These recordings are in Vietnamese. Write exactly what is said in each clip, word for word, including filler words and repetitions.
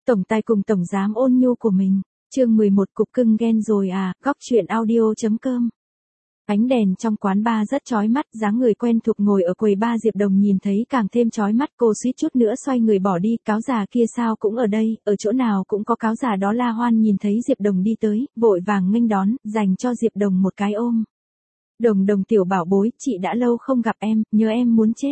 Tổng tài cùng tổng giám ôn nhu của mình. Chương mười một cục cưng ghen rồi à, góc truyện audio.com. Ánh đèn trong quán bar rất chói mắt, dáng người quen thuộc ngồi ở quầy bar Diệp Đồng nhìn thấy càng thêm chói mắt, cô suýt chút nữa xoay người bỏ đi, cáo già kia sao cũng ở đây, ở chỗ nào cũng có cáo già đó. La Hoan nhìn thấy Diệp Đồng đi tới, vội vàng nghênh đón, dành cho Diệp Đồng một cái ôm. Đồng Đồng tiểu bảo bối, chị đã lâu không gặp em, nhớ em muốn chết.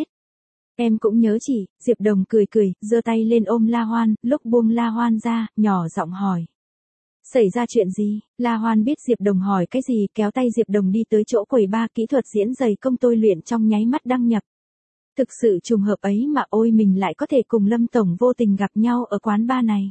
Em cũng nhớ chị. Diệp Đồng cười cười, giơ tay lên ôm La Hoan, lúc buông La Hoan ra, nhỏ giọng hỏi. Xảy ra chuyện gì? La Hoan biết Diệp Đồng hỏi cái gì, kéo tay Diệp Đồng đi tới chỗ quầy bar, kỹ thuật diễn giày công tôi luyện trong nháy mắt đăng nhập. Thực sự trùng hợp ấy mà, ôi mình lại có thể cùng Lâm Tổng vô tình gặp nhau ở quán bar này.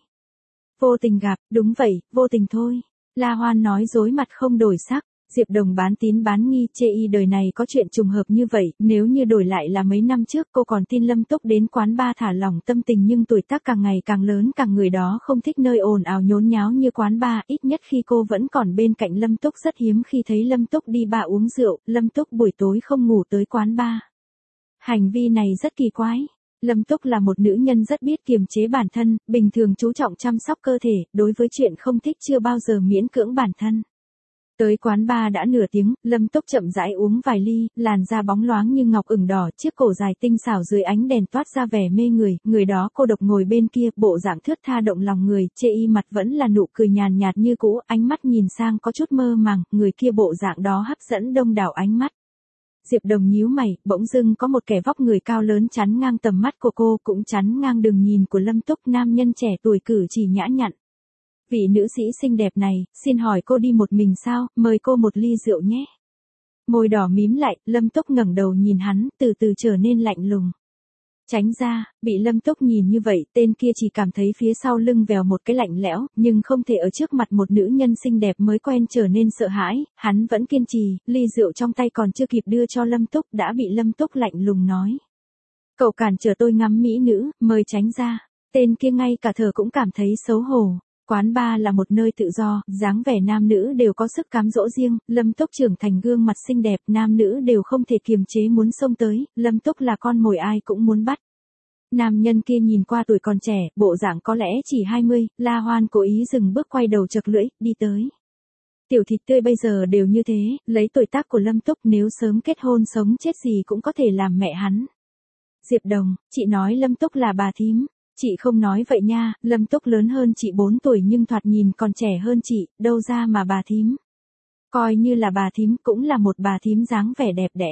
Vô tình gặp, đúng vậy, vô tình thôi. La Hoan nói dối mặt không đổi sắc. Diệp Đồng bán tín bán nghi, chê y đời này có chuyện trùng hợp như vậy, nếu như đổi lại là mấy năm trước cô còn tin Lâm Túc đến quán bar thả lỏng tâm tình, nhưng tuổi tác càng ngày càng lớn, càng người đó không thích nơi ồn ào nhốn nháo như quán bar, ít nhất khi cô vẫn còn bên cạnh Lâm Túc rất hiếm khi thấy Lâm Túc đi bar uống rượu, Lâm Túc buổi tối không ngủ tới quán bar. Hành vi này rất kỳ quái. Lâm Túc là một nữ nhân rất biết kiềm chế bản thân, bình thường chú trọng chăm sóc cơ thể, đối với chuyện không thích chưa bao giờ miễn cưỡng bản thân. Tới quán bar đã nửa tiếng, Lâm Túc chậm rãi uống vài ly, làn da bóng loáng như ngọc ửng đỏ, chiếc cổ dài tinh xảo dưới ánh đèn toát ra vẻ mê người, người đó cô độc ngồi bên kia, bộ dạng thướt tha động lòng người, chê y mặt vẫn là nụ cười nhàn nhạt như cũ, ánh mắt nhìn sang có chút mơ màng, người kia bộ dạng đó hấp dẫn đông đảo ánh mắt. Diệp Đồng nhíu mày, bỗng dưng có một kẻ vóc người cao lớn chắn ngang tầm mắt của cô, cũng chắn ngang đường nhìn của Lâm Túc, nam nhân trẻ tuổi cử chỉ nhã nhặn. Vị nữ sĩ xinh đẹp này, xin hỏi cô đi một mình sao, mời cô một ly rượu nhé. Môi đỏ mím lại, Lâm Túc ngẩng đầu nhìn hắn, từ từ trở nên lạnh lùng. Tránh ra, bị Lâm Túc nhìn như vậy, tên kia chỉ cảm thấy phía sau lưng vèo một cái lạnh lẽo, nhưng không thể ở trước mặt một nữ nhân xinh đẹp mới quen trở nên sợ hãi, hắn vẫn kiên trì, ly rượu trong tay còn chưa kịp đưa cho Lâm Túc đã bị Lâm Túc lạnh lùng nói. Cậu cản trở tôi ngắm mỹ nữ, mời tránh ra. Tên kia ngay cả thở cũng cảm thấy xấu hổ. Quán bar là một nơi tự do, dáng vẻ nam nữ đều có sức cám dỗ riêng, Lâm Túc trưởng thành gương mặt xinh đẹp, nam nữ đều không thể kiềm chế muốn xông tới, Lâm Túc là con mồi ai cũng muốn bắt. Nam nhân kia nhìn qua tuổi còn trẻ, bộ dạng có lẽ chỉ hai mươi, La Hoan cố ý dừng bước quay đầu chật lưỡi, đi tới. Tiểu thịt tươi bây giờ đều như thế, lấy tuổi tác của Lâm Túc nếu sớm kết hôn sống chết gì cũng có thể làm mẹ hắn. Diệp Đồng, chị nói Lâm Túc là bà thím. Chị không nói vậy nha, Lâm Túc lớn hơn chị bốn tuổi nhưng thoạt nhìn còn trẻ hơn chị, đâu ra mà bà thím. Coi như là bà thím cũng là một bà thím dáng vẻ đẹp đẽ.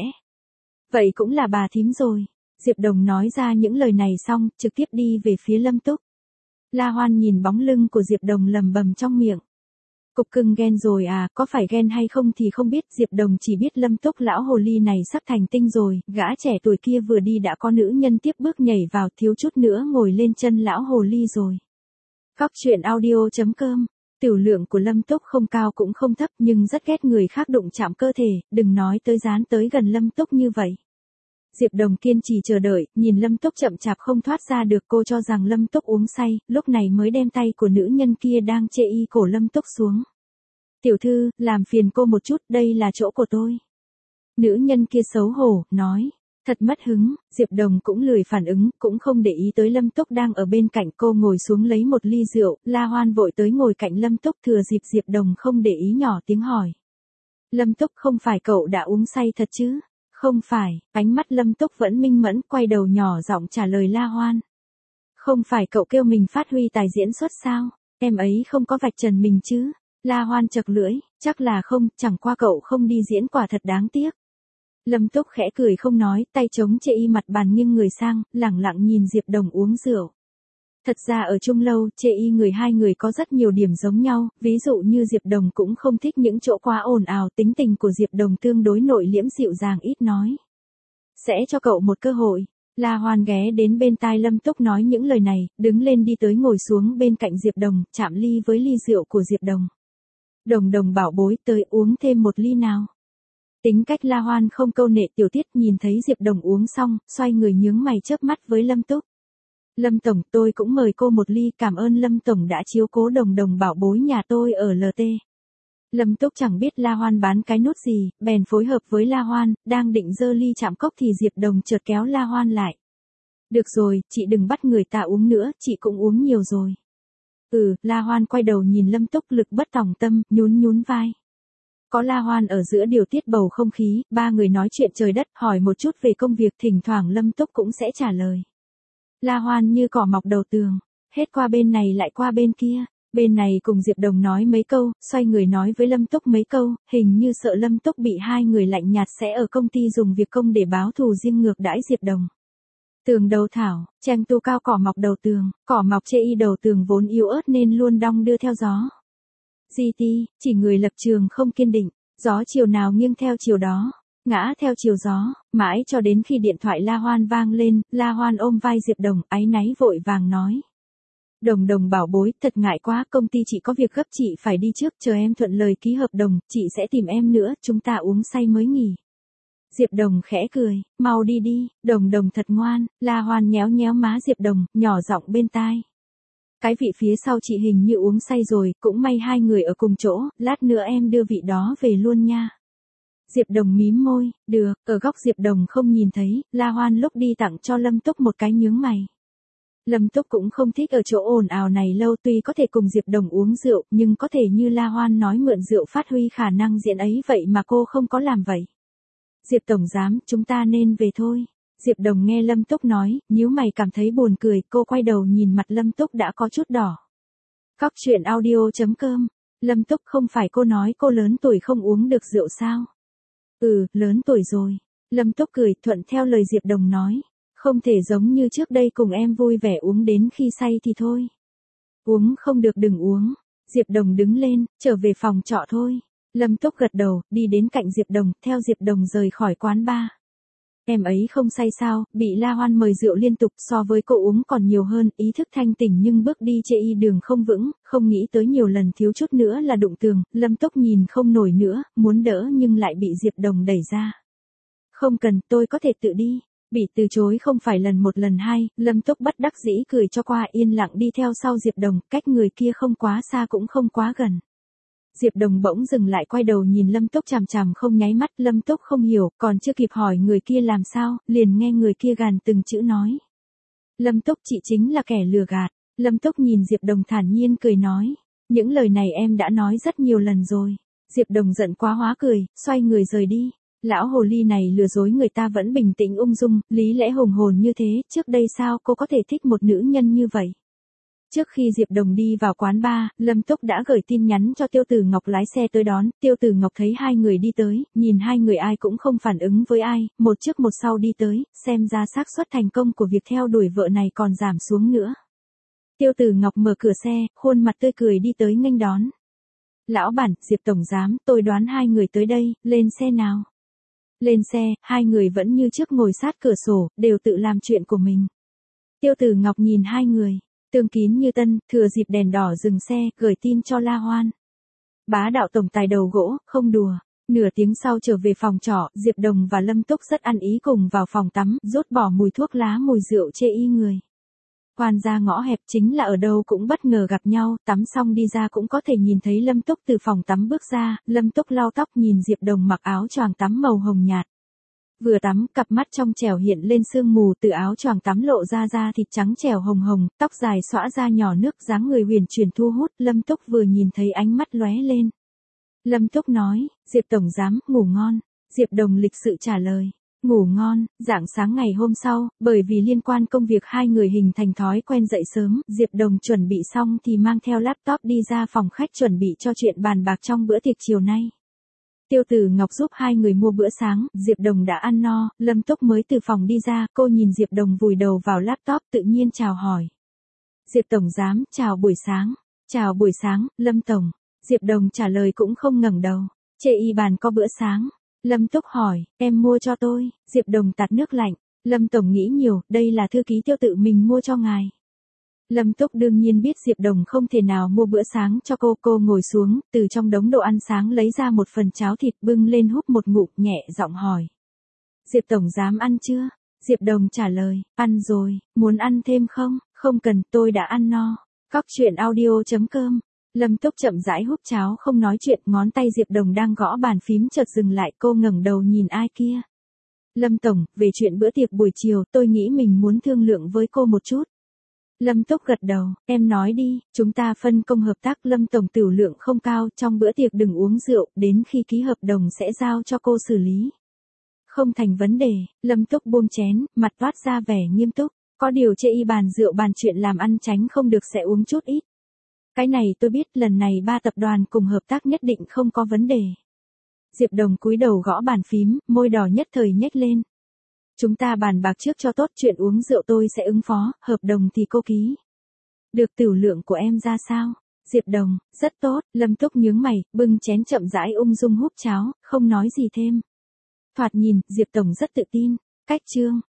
Vậy cũng là bà thím rồi. Diệp Đồng nói ra những lời này xong, trực tiếp đi về phía Lâm Túc. La Hoan nhìn bóng lưng của Diệp Đồng lầm bầm trong miệng. Cục cưng ghen rồi à, có phải ghen hay không thì không biết, Diệp Đồng chỉ biết Lâm Túc lão hồ ly này sắp thành tinh rồi, gã trẻ tuổi kia vừa đi đã có nữ nhân tiếp bước nhảy vào, thiếu chút nữa ngồi lên chân lão hồ ly rồi. Góc truyện audio.com. Tiểu lượng của Lâm Túc không cao cũng không thấp nhưng rất ghét người khác đụng chạm cơ thể, đừng nói tới dán tới gần Lâm Túc như vậy. Diệp Đồng kiên trì chờ đợi, nhìn Lâm Túc chậm chạp không thoát ra được, cô cho rằng Lâm Túc uống say, lúc này mới đem tay của nữ nhân kia đang chê y cổ Lâm Túc xuống. Tiểu thư, làm phiền cô một chút, đây là chỗ của tôi. Nữ nhân kia xấu hổ, nói. Thật mất hứng, Diệp Đồng cũng lười phản ứng, cũng không để ý tới Lâm Túc đang ở bên cạnh cô, ngồi xuống lấy một ly rượu, La Hoan vội tới ngồi cạnh Lâm Túc, thừa dịp Diệp Đồng không để ý nhỏ tiếng hỏi. Lâm Túc, không phải cậu đã uống say thật chứ? Không phải, ánh mắt Lâm Túc vẫn minh mẫn, quay đầu nhỏ giọng trả lời La Hoan. Không phải cậu kêu mình phát huy tài diễn xuất sao? Em ấy không có vạch trần mình chứ? La Hoan chật lưỡi, chắc là không, chẳng qua cậu không đi diễn quả thật đáng tiếc. Lâm Túc khẽ cười không nói, tay chống chê y mặt bàn nghiêng người sang, lẳng lặng nhìn Diệp Đồng uống rượu. Thật ra ở chung lâu, chê y người hai người có rất nhiều điểm giống nhau, ví dụ như Diệp Đồng cũng không thích những chỗ quá ồn ào, tính tình của Diệp Đồng tương đối nội liễm dịu dàng ít nói. Sẽ cho cậu một cơ hội. La Hoan ghé đến bên tai Lâm Túc nói những lời này, đứng lên đi tới ngồi xuống bên cạnh Diệp Đồng, chạm ly với ly rượu của Diệp Đồng. Đồng Đồng bảo bối tới uống thêm một ly nào. Tính cách La Hoan không câu nệ tiểu tiết, nhìn thấy Diệp Đồng uống xong, xoay người nhướng mày chớp mắt với Lâm Túc. Lâm Tổng, tôi cũng mời cô một ly, cảm ơn Lâm Tổng đã chiếu cố Đồng Đồng bảo bối nhà tôi ở lờ tê. Lâm Túc chẳng biết La Hoan bán cái nút gì, bèn phối hợp với La Hoan, đang định giơ ly chạm cốc thì Diệp Đồng chợt kéo La Hoan lại. Được rồi, chị đừng bắt người ta uống nữa, chị cũng uống nhiều rồi. Ừ, La Hoan quay đầu nhìn Lâm Túc, lực bất tòng tâm, nhún nhún vai. Có La Hoan ở giữa điều tiết bầu không khí, ba người nói chuyện trời đất, hỏi một chút về công việc, thỉnh thoảng Lâm Túc cũng sẽ trả lời. La Hoan như cỏ mọc đầu tường, hết qua bên này lại qua bên kia. Bên này cùng Diệp Đồng nói mấy câu, xoay người nói với Lâm Túc mấy câu, hình như sợ Lâm Túc bị hai người lạnh nhạt sẽ ở công ty dùng việc công để báo thù riêng ngược đãi Diệp Đồng. Tường đầu thảo, tranh tu cao cỏ mọc đầu tường, cỏ mọc chê y đầu tường vốn yếu ớt nên luôn đong đưa theo gió. giê tê, chỉ người lập trường không kiên định, gió chiều nào nghiêng theo chiều đó, ngã theo chiều gió, mãi cho đến khi điện thoại La Hoan vang lên, La Hoan ôm vai Diệp Đồng, áy náy vội vàng nói. Đồng Đồng bảo bối, thật ngại quá, công ty chị có việc gấp, chị phải đi trước, chờ em thuận lời ký hợp đồng, chị sẽ tìm em nữa, chúng ta uống say mới nghỉ. Diệp Đồng khẽ cười, mau đi đi, Đồng Đồng thật ngoan. La Hoan nhéo nhéo má Diệp Đồng, nhỏ giọng bên tai. Cái vị phía sau chị hình như uống say rồi, cũng may hai người ở cùng chỗ, lát nữa em đưa vị đó về luôn nha. Diệp Đồng mím môi, được, ở góc Diệp Đồng không nhìn thấy, La Hoan lúc đi tặng cho Lâm Túc một cái nhướng mày. Lâm Túc cũng không thích ở chỗ ồn ào này lâu, tuy có thể cùng Diệp Đồng uống rượu, nhưng có thể như La Hoan nói mượn rượu phát huy khả năng diễn ấy, vậy mà cô không có làm vậy. Diệp tổng giám, chúng ta nên về thôi. Diệp Đồng nghe Lâm Túc nói, nhíu mày cảm thấy buồn cười, cô quay đầu nhìn mặt Lâm Túc đã có chút đỏ. Cóc truyện audio chấm com. Lâm Túc, không phải cô nói cô lớn tuổi không uống được rượu sao? Ừ, lớn tuổi rồi. Lâm Túc cười, thuận theo lời Diệp Đồng nói. Không thể giống như trước đây cùng em vui vẻ uống đến khi say thì thôi. Uống không được đừng uống. Diệp Đồng đứng lên, trở về phòng trọ thôi. Lâm Túc gật đầu, đi đến cạnh Diệp Đồng, theo Diệp Đồng rời khỏi quán bar. Em ấy không say sao, bị La Hoan mời rượu liên tục, so với cô uống còn nhiều hơn, ý thức thanh tỉnh nhưng bước đi chê y đường không vững, không nghĩ tới nhiều lần thiếu chút nữa là đụng tường. Lâm Túc nhìn không nổi nữa, muốn đỡ nhưng lại bị Diệp Đồng đẩy ra. Không cần, tôi có thể tự đi. Bị từ chối không phải lần một lần hai, Lâm Túc bất đắc dĩ cười cho qua, yên lặng đi theo sau Diệp Đồng, cách người kia không quá xa cũng không quá gần. Diệp Đồng bỗng dừng lại, quay đầu nhìn Lâm Túc chằm chằm không nháy mắt. Lâm Túc không hiểu, còn chưa kịp hỏi người kia làm sao, liền nghe người kia gàn từng chữ nói. Lâm Túc, chị chính là kẻ lừa gạt. Lâm Túc nhìn Diệp Đồng thản nhiên cười nói. Những lời này em đã nói rất nhiều lần rồi. Diệp Đồng giận quá hóa cười, xoay người rời đi. Lão hồ ly này lừa dối người ta vẫn bình tĩnh ung dung, lý lẽ hùng hồn như thế, trước đây sao cô có thể thích một nữ nhân như vậy? Trước khi Diệp Đồng đi vào quán bar, Lâm Túc đã gửi tin nhắn cho Tiêu Tử Ngọc lái xe tới đón. Tiêu Tử Ngọc thấy hai người đi tới, nhìn hai người ai cũng không phản ứng với ai, một trước một sau đi tới, xem ra xác suất thành công của việc theo đuổi vợ này còn giảm xuống nữa. Tiêu Tử Ngọc mở cửa xe, khuôn mặt tươi cười đi tới nghênh đón. Lão bản, Diệp tổng giám, tôi đoán hai người tới đây, lên xe nào. Lên xe, hai người vẫn như trước ngồi sát cửa sổ, đều tự làm chuyện của mình. Tiêu Tử Ngọc nhìn hai người, tương kín như tân, thừa dịp đèn đỏ dừng xe, gửi tin cho La Hoan. Bá đạo tổng tài đầu gỗ, không đùa. Nửa tiếng sau trở về phòng trọ, Diệp Đồng và Lâm Túc rất ăn ý cùng vào phòng tắm, rút bỏ mùi thuốc lá mùi rượu chê y người. Quan ra ngõ hẹp, chính là ở đâu cũng bất ngờ gặp nhau, tắm xong đi ra cũng có thể nhìn thấy Lâm Túc từ phòng tắm bước ra. Lâm Túc lau tóc nhìn Diệp Đồng mặc áo choàng tắm màu hồng nhạt. Vừa tắm, cặp mắt trong trẻo hiện lên sương mù, từ áo choàng tắm lộ ra da thịt trắng trẻo hồng hồng, tóc dài xõa ra nhỏ nước, dáng người huyền chuyển thu hút. Lâm Túc vừa nhìn thấy ánh mắt lóe lên. Lâm Túc nói, Diệp tổng giám, ngủ ngon. Diệp Đồng lịch sự trả lời. Ngủ ngon. Rạng sáng ngày hôm sau, bởi vì liên quan công việc hai người hình thành thói quen dậy sớm, Diệp Đồng chuẩn bị xong thì mang theo laptop đi ra phòng khách chuẩn bị cho chuyện bàn bạc trong bữa tiệc chiều nay. Tiêu Tử Ngọc giúp hai người mua bữa sáng, Diệp Đồng đã ăn no, Lâm Túc mới từ phòng đi ra, cô nhìn Diệp Đồng vùi đầu vào laptop tự nhiên chào hỏi. Diệp tổng giám, chào buổi sáng. Chào buổi sáng, Lâm tổng. Diệp Đồng trả lời cũng không ngẩng đầu. Chê y bàn có bữa sáng. Lâm Túc hỏi, em mua cho tôi. Diệp Đồng tạt nước lạnh. Lâm tổng nghĩ nhiều, đây là thư ký Tiêu tự mình mua cho ngài. Lâm Túc đương nhiên biết Diệp Đồng không thể nào mua bữa sáng cho cô. Cô ngồi xuống, từ trong đống đồ ăn sáng lấy ra một phần cháo thịt, bưng lên húp một ngụm, nhẹ giọng hỏi. Diệp tổng dám ăn chưa? Diệp Đồng trả lời, ăn rồi, muốn ăn thêm không? Không cần, tôi đã ăn no. Cóc truyện audio chấm com. Lâm Túc chậm rãi húp cháo không nói chuyện, ngón tay Diệp Đồng đang gõ bàn phím chợt dừng lại, cô ngẩng đầu nhìn ai kia. Lâm tổng, về chuyện bữa tiệc buổi chiều, tôi nghĩ mình muốn thương lượng với cô một chút. Lâm Túc gật đầu, em nói đi, chúng ta phân công hợp tác. Lâm tổng tiểu lượng không cao, trong bữa tiệc đừng uống rượu, đến khi ký hợp đồng sẽ giao cho cô xử lý. Không thành vấn đề. Lâm Túc buông chén, mặt toát ra vẻ nghiêm túc. Có điều chê y bàn rượu bàn chuyện làm ăn tránh không được sẽ uống chút ít. Cái này tôi biết, lần này ba tập đoàn cùng hợp tác nhất định không có vấn đề. Diệp Đồng cúi đầu gõ bàn phím, môi đỏ nhất thời nhếch lên. Chúng ta bàn bạc trước cho tốt, chuyện uống rượu tôi sẽ ứng phó, hợp đồng thì cô ký. Được, tiểu lượng của em ra sao? Diệp Đồng, rất tốt. Lâm Túc nhướng mày, bưng chén chậm rãi ung dung húp cháo, không nói gì thêm. Thoạt nhìn, Diệp Tổng rất tự tin. Cách chương